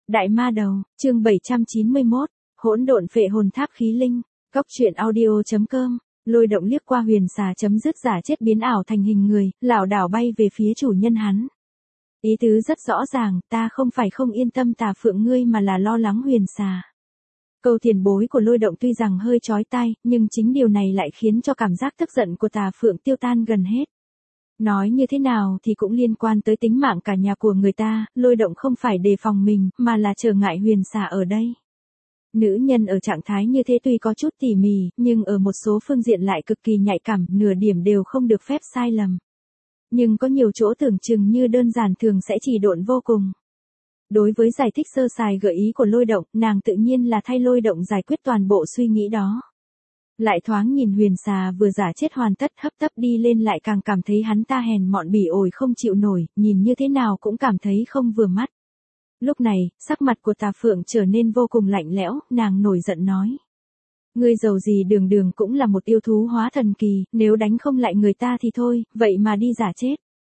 Đại ma đầu, chương 791, hỗn độn phệ hồn tháp khí linh, cốc truyện audio.com, lôi động liếc qua huyền xà chấm dứt giả chết biến ảo thành hình người, lảo đảo bay về phía chủ nhân hắn. Ý tứ rất rõ ràng, ta không phải không yên tâm Tà Phượng ngươi mà là lo lắng huyền xà. Câu tiền bối của lôi động tuy rằng hơi chói tai, nhưng chính điều này lại khiến cho cảm giác tức giận của Tà Phượng tiêu tan gần hết. Nói như thế nào thì cũng liên quan tới tính mạng cả nhà của người ta, lôi động không phải đề phòng mình, mà là trở ngại huyền xà ở đây. Nữ nhân ở trạng thái như thế tuy có chút tỉ mỉ, nhưng ở một số phương diện lại cực kỳ nhạy cảm, nửa điểm đều không được phép sai lầm. Nhưng có nhiều chỗ tưởng chừng như đơn giản thường sẽ chỉ độn vô cùng. Đối với giải thích sơ sài gợi ý của lôi động, nàng tự nhiên là thay lôi động giải quyết toàn bộ suy nghĩ đó. Lại thoáng nhìn huyền xà vừa giả chết hoàn tất hấp tấp đi lên lại càng cảm thấy hắn ta hèn mọn bỉ ổi không chịu nổi, nhìn như thế nào cũng cảm thấy không vừa mắt. Lúc này, sắc mặt của Tà Phượng trở nên vô cùng lạnh lẽo, nàng nổi giận nói. Ngươi giàu gì đường đường cũng là một yêu thú hóa thần kỳ, nếu đánh không lại người ta thì thôi, vậy mà đi giả chết.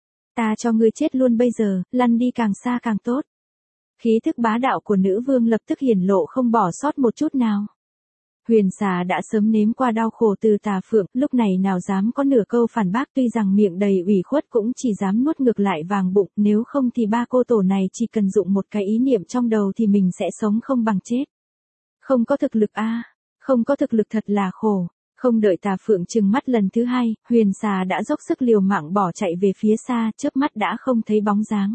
Ta cho ngươi chết luôn bây giờ, lăn đi càng xa càng tốt. Khí thức bá đạo của nữ vương lập tức hiển lộ không bỏ sót một chút nào. Huyền xà đã sớm nếm qua đau khổ từ Tà Phượng, lúc này nào dám có nửa câu phản bác, tuy rằng miệng đầy ủy khuất cũng chỉ dám nuốt ngược lại vàng bụng, nếu không thì ba cô tổ này chỉ cần dụng một cái ý niệm trong đầu thì mình sẽ sống không bằng chết. Không có thực lực không có thực lực thật là khổ. Không đợi Tà Phượng trừng mắt lần thứ hai, huyền xà đã dốc sức liều mạng bỏ chạy về phía xa, chớp mắt đã không thấy bóng dáng.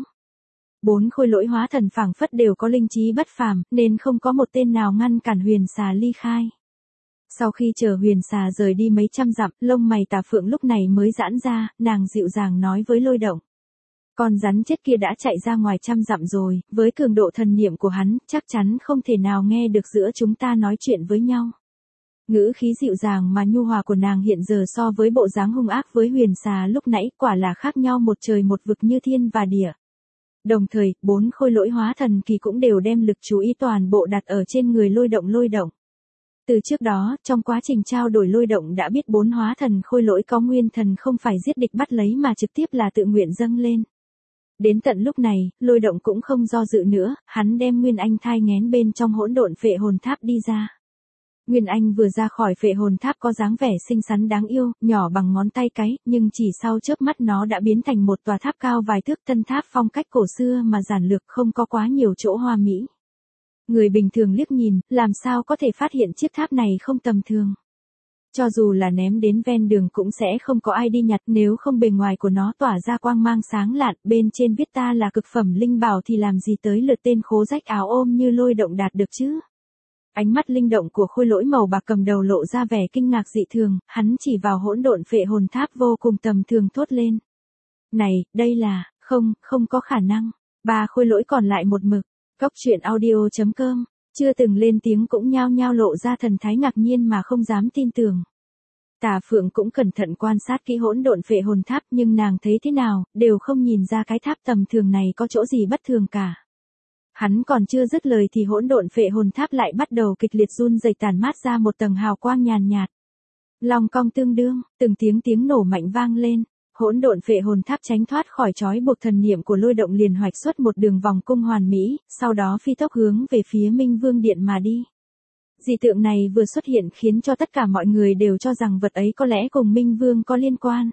Bốn khôi lỗi hóa thần phảng phất đều có linh trí bất phàm, nên không có một tên nào ngăn cản huyền xà ly khai. Sau khi chờ huyền xà rời đi mấy trăm dặm, lông mày Tà Phượng lúc này mới giãn ra, nàng dịu dàng nói với lôi động. Con rắn chết kia đã chạy ra ngoài trăm dặm rồi, với cường độ thần niệm của hắn, chắc chắn không thể nào nghe được giữa chúng ta nói chuyện với nhau. Ngữ khí dịu dàng mà nhu hòa của nàng hiện giờ so với bộ dáng hung ác với huyền xà lúc nãy quả là khác nhau một trời một vực như thiên và địa. Đồng thời, bốn khôi lỗi hóa thần kỳ cũng đều đem lực chú ý toàn bộ đặt ở trên người lôi động. Từ trước đó, trong quá trình trao đổi lôi động đã biết bốn hóa thần khôi lỗi có nguyên thần không phải giết địch bắt lấy mà trực tiếp là tự nguyện dâng lên. Đến tận lúc này, lôi động cũng không do dự nữa, hắn đem Nguyên Anh thai nghén bên trong hỗn độn phệ hồn tháp đi ra. Nguyên Anh vừa ra khỏi phệ hồn tháp có dáng vẻ xinh xắn đáng yêu, nhỏ bằng ngón tay cái, nhưng chỉ sau chớp mắt nó đã biến thành một tòa tháp cao vài thước, tân tháp phong cách cổ xưa mà giản lược, không có quá nhiều chỗ hoa mỹ. Người bình thường liếc nhìn, làm sao có thể phát hiện chiếc tháp này không tầm thường. Cho dù là ném đến ven đường cũng sẽ không có ai đi nhặt, nếu không bề ngoài của nó tỏa ra quang mang sáng lạn, bên trên viết ta là cực phẩm linh bảo thì làm gì tới lượt tên khố rách áo ôm như lôi động đạt được chứ. Ánh mắt linh động của khôi lỗi màu bạc cầm đầu lộ ra vẻ kinh ngạc dị thường, hắn chỉ vào hỗn độn phệ hồn tháp vô cùng tầm thường thốt lên. Này, đây là, không có khả năng. Ba khôi lỗi còn lại một mực, cốc truyện audio.com, chưa từng lên tiếng cũng nhao nhao lộ ra thần thái ngạc nhiên mà không dám tin tưởng. Tà Phượng cũng cẩn thận quan sát kỹ hỗn độn phệ hồn tháp nhưng nàng thấy thế nào, đều không nhìn ra cái tháp tầm thường này có chỗ gì bất thường cả. Hắn còn chưa dứt lời thì hỗn độn phệ hồn tháp lại bắt đầu kịch liệt run rẩy tản mát ra một tầng hào quang nhàn nhạt. Long cong tương đương, từng tiếng nổ mạnh vang lên, hỗn độn phệ hồn tháp tránh thoát khỏi trói buộc thần niệm của lôi động liền hoạch xuất một đường vòng cung hoàn mỹ, sau đó phi tốc hướng về phía Minh Vương Điện mà đi. Dị tượng này vừa xuất hiện khiến cho tất cả mọi người đều cho rằng vật ấy có lẽ cùng Minh Vương có liên quan.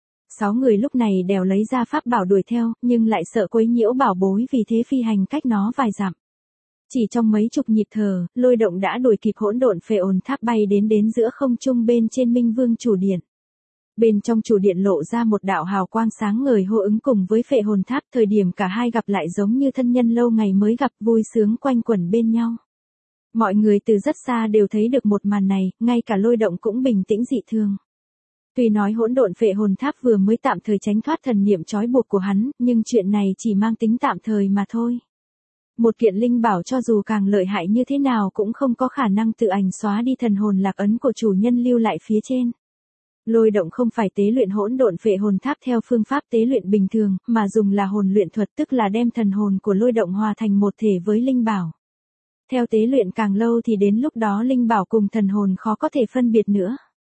6 người lúc này đều lấy ra pháp bảo đuổi theo, nhưng lại sợ quấy nhiễu bảo bối vì thế phi hành cách nó vài dặm. Chỉ trong mấy chục nhịp thở, lôi động đã đuổi kịp hỗn độn phệ hồn tháp bay đến giữa không trung bên trên Minh Vương chủ điện. Bên trong chủ điện lộ ra một đạo hào quang sáng ngời hô ứng cùng với phệ hồn tháp, thời điểm cả hai gặp lại giống như thân nhân lâu ngày mới gặp, vui sướng quanh quẩn bên nhau. Mọi người từ rất xa đều thấy được một màn này, ngay cả lôi động cũng bình tĩnh dị thường. Tuy nói hỗn độn phệ hồn tháp vừa mới tạm thời tránh thoát thần niệm trói buộc của hắn, nhưng chuyện này chỉ mang tính tạm thời mà thôi. Một kiện linh bảo cho dù càng lợi hại như thế nào cũng không có khả năng tự ảnh xóa đi thần hồn lạc ấn của chủ nhân lưu lại phía trên. Lôi động không phải tế luyện hỗn độn phệ hồn tháp theo phương pháp tế luyện bình thường, mà dùng là hồn luyện thuật, tức là đem thần hồn của lôi động hòa thành một thể với linh bảo. Theo tế luyện càng lâu thì đến lúc đó linh bảo cùng thần hồn khó có thể phân biệt nữa.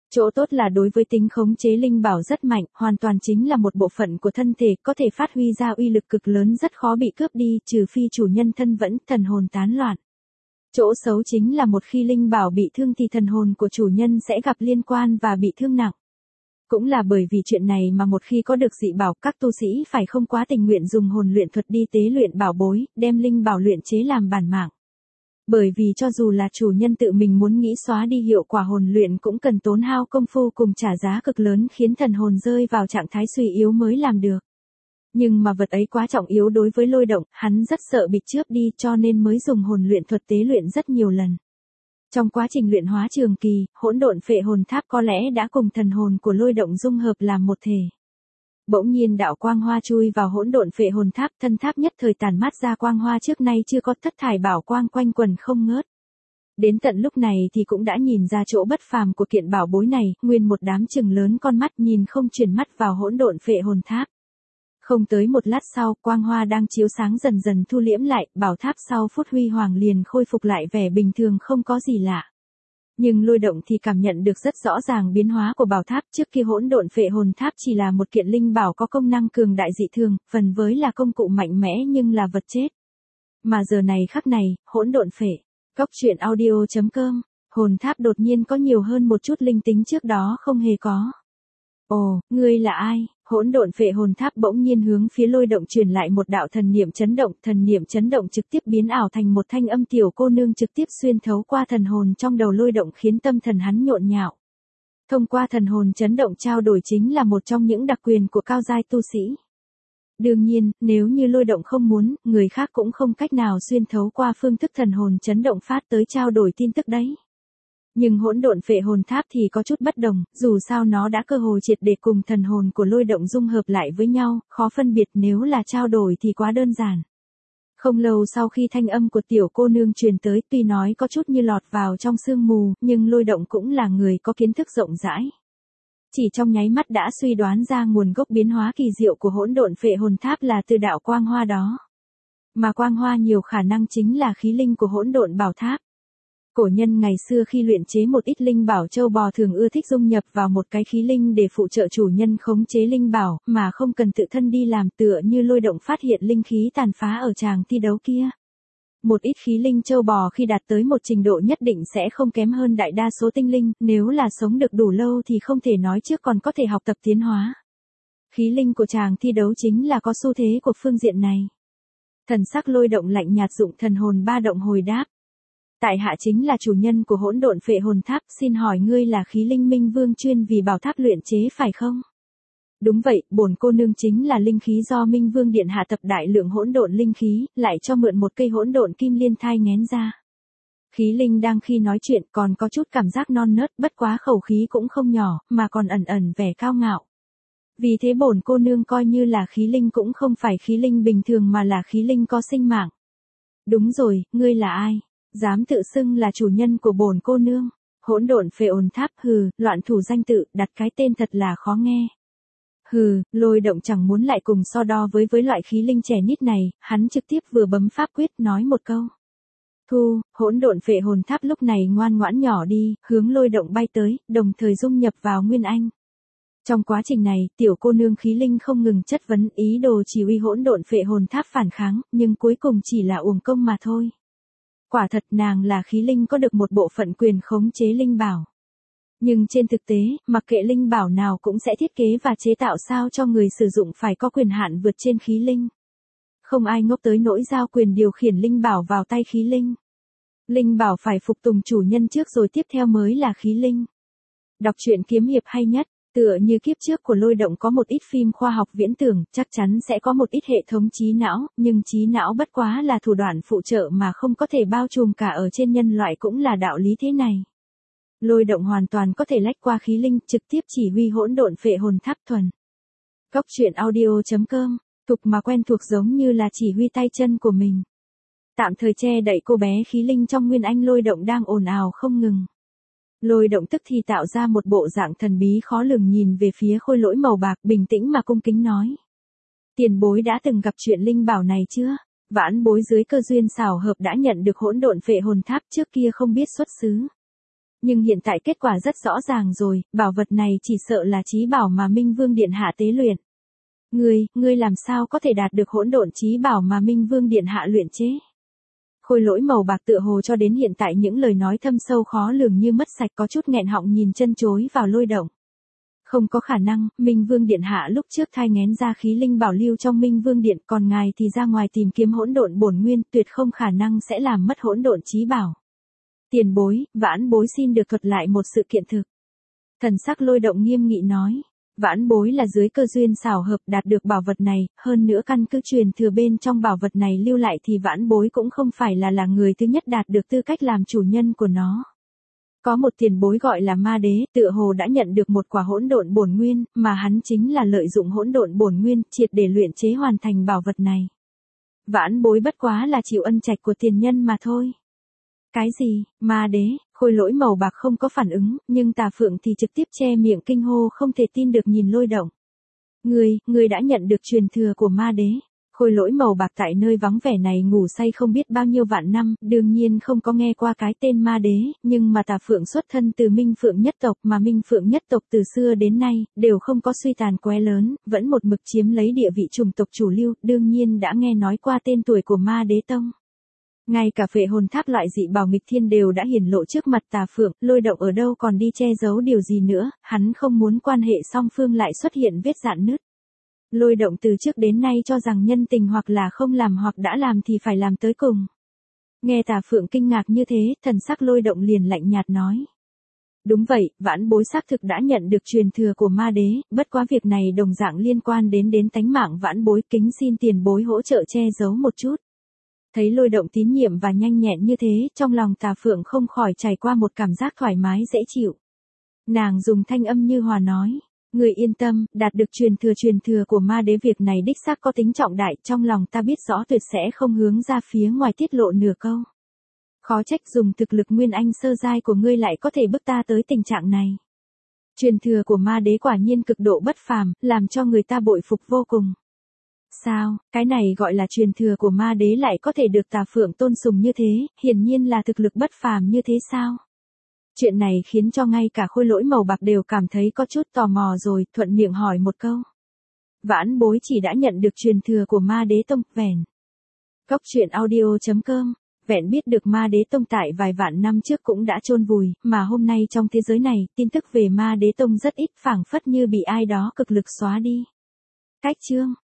Chỗ tốt là đối với tính khống chế linh bảo rất mạnh, hoàn toàn chính là một bộ phận của thân thể, có thể phát huy ra uy lực cực lớn, rất khó bị cướp đi, trừ phi chủ nhân thân vẫn, thần hồn tán loạn. Chỗ xấu chính là một khi linh bảo bị thương thì thần hồn của chủ nhân sẽ gặp liên quan và bị thương nặng. Cũng là bởi vì chuyện này mà một khi có được dị bảo, các tu sĩ phải không quá tình nguyện dùng hồn luyện thuật đi tế luyện bảo bối, đem linh bảo luyện chế làm bản mạng. Bởi vì cho dù là chủ nhân tự mình muốn nghĩ xóa đi hiệu quả hồn luyện cũng cần tốn hao công phu cùng trả giá cực lớn, khiến thần hồn rơi vào trạng thái suy yếu mới làm được. Nhưng mà vật ấy quá trọng yếu đối với Lôi Động, hắn rất sợ bị chớp đi cho nên mới dùng hồn luyện thuật tế luyện rất nhiều lần. Trong quá trình luyện hóa trường kỳ, hỗn độn phệ hồn tháp có lẽ đã cùng thần hồn của Lôi Động dung hợp làm một thể. Bỗng nhiên đạo quang hoa chui vào hỗn độn phệ hồn tháp, thân tháp nhất thời tàn mát ra quang hoa trước nay chưa có, thất thải bảo quang quanh quần không ngớt. Đến tận lúc này thì cũng đã nhìn ra chỗ bất phàm của kiện bảo bối này, nguyên một đám chừng lớn con mắt nhìn không chuyển mắt vào hỗn độn phệ hồn tháp. Không tới một lát sau, quang hoa đang chiếu sáng dần dần thu liễm lại, bảo tháp sau phút huy hoàng liền khôi phục lại vẻ bình thường không có gì lạ. Nhưng Lôi Động thì cảm nhận được rất rõ ràng biến hóa của bảo tháp, trước kia hỗn độn phệ hồn tháp chỉ là một kiện linh bảo có công năng cường đại dị thường, phần với là công cụ mạnh mẽ nhưng là vật chết. Mà giờ này khắc này, hỗn độn phệ, Goctruyện.audio.com, hồn tháp đột nhiên có nhiều hơn một chút linh tính trước đó không hề có. Ồ, ngươi là ai? Hỗn độn phệ hồn tháp bỗng nhiên hướng phía Lôi Động truyền lại một đạo thần niệm chấn động trực tiếp biến ảo thành một thanh âm tiểu cô nương trực tiếp xuyên thấu qua thần hồn trong đầu Lôi Động, khiến tâm thần hắn nhộn nhạo. Thông qua thần hồn chấn động trao đổi chính là một trong những đặc quyền của cao giai tu sĩ. Đương nhiên, nếu như Lôi Động không muốn, người khác cũng không cách nào xuyên thấu qua phương thức thần hồn chấn động phát tới trao đổi tin tức đấy. Nhưng hỗn độn phệ hồn tháp thì có chút bất đồng, dù sao nó đã cơ hội triệt để cùng thần hồn của Lôi Động dung hợp lại với nhau, khó phân biệt, nếu là trao đổi thì quá đơn giản. Không lâu sau khi thanh âm của tiểu cô nương truyền tới, tuy nói có chút như lọt vào trong sương mù, nhưng Lôi Động cũng là người có kiến thức rộng rãi. Chỉ trong nháy mắt đã suy đoán ra nguồn gốc biến hóa kỳ diệu của hỗn độn phệ hồn tháp là từ đạo quang hoa đó. Mà quang hoa nhiều khả năng chính là khí linh của hỗn độn bảo tháp. Cổ nhân ngày xưa khi luyện chế một ít linh bảo châu bò thường ưa thích dung nhập vào một cái khí linh để phụ trợ chủ nhân khống chế linh bảo, mà không cần tự thân đi làm, tựa như Lôi Động phát hiện linh khí tàn phá ở tràng thi đấu kia. Một ít khí linh châu bò khi đạt tới một trình độ nhất định sẽ không kém hơn đại đa số tinh linh, nếu là sống được đủ lâu thì không thể nói trước còn có thể học tập tiến hóa. Khí linh của tràng thi đấu chính là có xu thế của phương diện này. Thần sắc Lôi Động lạnh nhạt, dụng thần hồn ba động hồi đáp. Tại hạ chính là chủ nhân của hỗn độn phệ hồn tháp, xin hỏi ngươi là khí linh Minh Vương chuyên vì bảo tháp luyện chế phải không? Đúng vậy, bổn cô nương chính là linh khí do Minh Vương điện hạ tập đại lượng hỗn độn linh khí, lại cho mượn một cây hỗn độn kim liên thai nghén ra. Khí linh đang khi nói chuyện còn có chút cảm giác non nớt, bất quá khẩu khí cũng không nhỏ, mà còn ẩn ẩn vẻ cao ngạo. Vì thế bổn cô nương coi như là khí linh cũng không phải khí linh bình thường mà là khí linh có sinh mạng. Đúng rồi, ngươi là ai? Dám tự xưng là chủ nhân của bổn cô nương? Hỗn độn phệ hồn tháp, hừ, loạn thủ danh tự, đặt cái tên thật là khó nghe. Hừ, Lôi Động chẳng muốn lại cùng so đo với loại khí linh trẻ nít này, hắn trực tiếp vừa bấm pháp quyết nói một câu. Thu, hỗn độn phệ hồn tháp lúc này ngoan ngoãn nhỏ đi, hướng Lôi Động bay tới, đồng thời dung nhập vào Nguyên Anh. Trong quá trình này, tiểu cô nương khí linh không ngừng chất vấn, ý đồ chỉ huy hỗn độn phệ hồn tháp phản kháng, nhưng cuối cùng chỉ là uổng công mà thôi. Quả thật nàng là khí linh có được một bộ phận quyền khống chế linh bảo. Nhưng trên thực tế, mặc kệ linh bảo nào cũng sẽ thiết kế và chế tạo sao cho người sử dụng phải có quyền hạn vượt trên khí linh. Không ai ngốc tới nỗi giao quyền điều khiển linh bảo vào tay khí linh. Linh bảo phải phục tùng chủ nhân trước rồi tiếp theo mới là khí linh. Đọc truyện kiếm hiệp hay nhất, tựa như kiếp trước của Lôi Động có một ít phim khoa học viễn tưởng, chắc chắn sẽ có một ít hệ thống trí não, nhưng trí não bất quá là thủ đoạn phụ trợ mà không có thể bao trùm cả ở trên nhân loại, cũng là đạo lý thế này. Lôi Động hoàn toàn có thể lách qua khí linh, trực tiếp chỉ huy hỗn độn phệ hồn tháp thuần. Goctruyện.audio.com, tục mà quen thuộc, giống như là chỉ huy tay chân của mình. Tạm thời che đậy cô bé khí linh trong Nguyên Anh Lôi Động đang ồn ào không ngừng. Lôi Động tức thì tạo ra một bộ dạng thần bí khó lường, nhìn về phía khôi lỗi màu bạc, bình tĩnh mà cung kính nói. Tiền bối đã từng gặp chuyện linh bảo này chưa? Vãn bối dưới cơ duyên xảo hợp đã nhận được hỗn độn phệ hồn tháp, trước kia không biết xuất xứ. Nhưng hiện tại kết quả rất rõ ràng rồi, bảo vật này chỉ sợ là chí bảo mà Minh Vương Điện Hạ tế luyện. Ngươi làm sao có thể đạt được hỗn độn chí bảo mà Minh Vương Điện Hạ luyện chế? Khôi Lỗi màu bạc tựa hồ cho đến hiện tại những lời nói thâm sâu khó lường như mất sạch có chút nghẹn họng nhìn chân chối vào Lôi Động. Không có khả năng, Minh Vương Điện Hạ lúc trước thai nghén ra khí linh bảo lưu trong Minh Vương Điện, còn ngài thì ra ngoài tìm kiếm hỗn độn bổn nguyên, tuyệt không khả năng sẽ làm mất hỗn độn chí bảo. Tiền bối, vãn bối xin được thuật lại một sự kiện thực. Thần sắc Lôi Động nghiêm nghị nói. Vãn bối là dưới cơ duyên xảo hợp đạt được bảo vật này, hơn nữa căn cứ truyền thừa bên trong bảo vật này lưu lại thì vãn bối cũng không phải là người thứ nhất đạt được tư cách làm chủ nhân của nó. Có một tiền bối gọi là Ma Đế, tựa hồ đã nhận được một quả hỗn độn bổn nguyên, mà hắn chính là lợi dụng hỗn độn bổn nguyên triệt để luyện chế hoàn thành bảo vật này. Vãn bối bất quá là chịu ân trạch của tiền nhân mà thôi. Cái gì, Ma Đế? Khôi Lỗi màu bạc không có phản ứng, nhưng Tà Phượng thì trực tiếp che miệng kinh hô không thể tin được nhìn Lôi Động. Ngươi đã nhận được truyền thừa của Ma Đế. Khôi Lỗi màu bạc tại nơi vắng vẻ này ngủ say không biết bao nhiêu vạn năm, đương nhiên không có nghe qua cái tên Ma Đế, nhưng mà Tà Phượng xuất thân từ Minh Phượng nhất tộc mà Minh Phượng nhất tộc từ xưa đến nay, đều không có suy tàn quá lớn, vẫn một mực chiếm lấy địa vị chủng tộc chủ lưu, đương nhiên đã nghe nói qua tên tuổi của Ma Đế Tông. Ngay cả phệ hồn tháp loại dị bảo nghịch thiên đều đã hiển lộ trước mặt Tà Phượng, Lôi Động ở đâu còn đi che giấu điều gì nữa, hắn không muốn quan hệ song phương lại xuất hiện vết rạn nứt. Lôi Động từ trước đến nay cho rằng nhân tình hoặc là không làm hoặc đã làm thì phải làm tới cùng. Nghe Tà Phượng kinh ngạc như thế, thần sắc Lôi Động liền lạnh nhạt nói. Đúng vậy, vãn bối xác thực đã nhận được truyền thừa của Ma Đế, bất quá việc này đồng dạng liên quan đến tánh mạng vãn bối, kính xin tiền bối hỗ trợ che giấu một chút. Thấy Lôi Động tín nhiệm và nhanh nhẹn như thế, trong lòng Tà Phượng không khỏi trải qua một cảm giác thoải mái dễ chịu. Nàng dùng thanh âm như hòa nói, người yên tâm, đạt được truyền thừa của Ma Đế việc này đích xác có tính trọng đại, trong lòng ta biết rõ tuyệt sẽ không hướng ra phía ngoài tiết lộ nửa câu. Khó trách dùng thực lực nguyên anh sơ giai của ngươi lại có thể bức ta tới tình trạng này. Truyền thừa của Ma Đế quả nhiên cực độ bất phàm, làm cho người ta bội phục vô cùng. Sao, cái này gọi là truyền thừa của Ma Đế lại có thể được Tà Phượng tôn sùng như thế, hiển nhiên là thực lực bất phàm như thế sao? Chuyện này khiến cho ngay cả Khôi Lỗi màu bạc đều cảm thấy có chút tò mò rồi, thuận miệng hỏi một câu. Vãn bối chỉ đã nhận được truyền thừa của Ma Đế Tông, vẻn. Góc truyện audio.com, vẻn biết được Ma Đế Tông tại vài vạn năm trước cũng đã chôn vùi, mà hôm nay trong thế giới này, tin tức về Ma Đế Tông rất ít, phảng phất như bị ai đó cực lực xóa đi. Cách chương